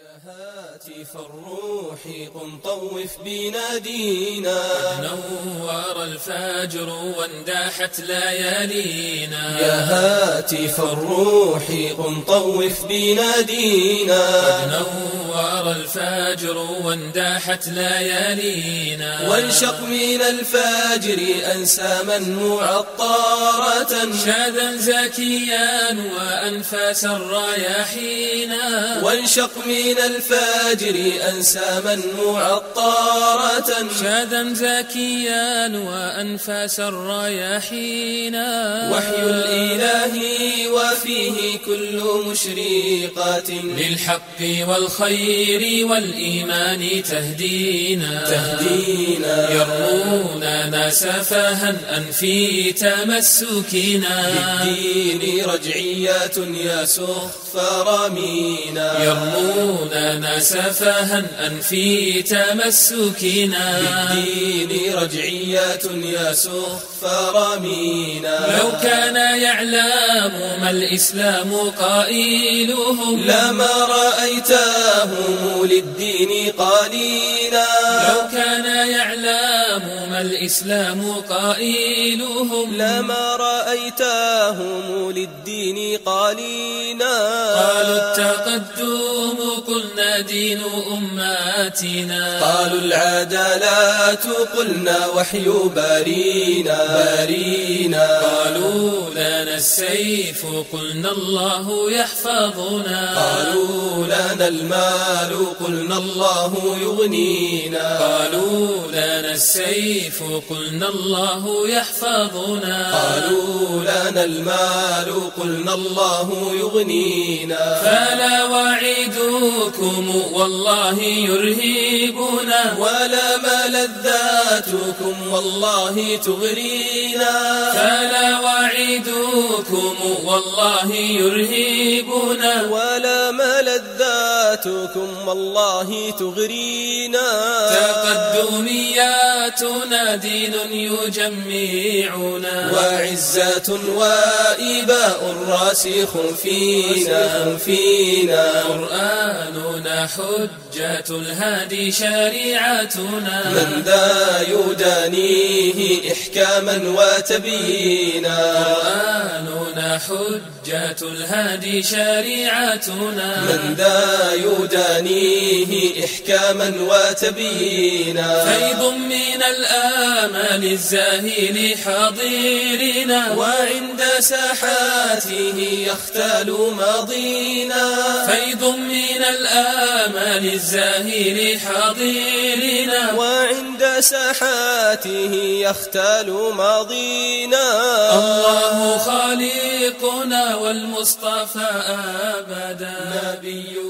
هاتف الروح قم طوف بنادينا، نور الفجر وانداحت ليالينا. يا هاتف الروح قم طوف بنادينا، نور الفجر وانداحت ليالينا. وانشق من الفجر أنساما معطرة، شاذا زكيا وأنفاسا رياحينا. وانشق من الفجر أنساما معطرة، شاذا زكيا وأنفاسا رياحينا. وحي الإله وفيه كل مشرقات، للحق والخير والإيمان تهدينا. يرموننا سفاها أن في تمسكنا، بالدين رجعيات يا سخفر مينا. يرموننا سفاها أن في تمسكنا، بالدين رجعيات يا سخفر مينا. لو كان يعلم ما الإسلام قائلهم، لما رأيتهم للدين قليلا. لو كان يعلم ما الإسلام قائلهم، لما رأيتهم للدين قليلا. قالوا التقدم قلنا دين أماتنا، قالوا العدالات قلنا وحي بارينا. قالوا لنا السيف قلنا الله يحفظنا. قالوا لنا المال قلنا الله يغنينا. قالوا لنا السيف قلنا الله يحفظنا. قالوا لنا المال قلنا الله يغنينا. فلا وعيدكم والله يرهبنا، ولا ملذاتكم والله تغرينا. فلا وعيدكم والله يرهبنا، ولا ملذاتكم والله تغرينا. تقدمياتنا دين يجمعنا، وعزة وإباء راسخ فينا. قرآننا حجة الهادي شريعتنا، من ذا يدانيه إحكاما وتبيينا. قرآننا حجة الهادي شريعتنا، من ذا يدانيه إحكاما وتبيينا. فيض من الآمال الزاهل حاضرنا، وعند ساحاته يختال ماضينا. فيض من الآمال الزاهل حاضرنا، وعند ساحاته يختال ماضينا. الله خالقنا والمصطفى أبدا، نبي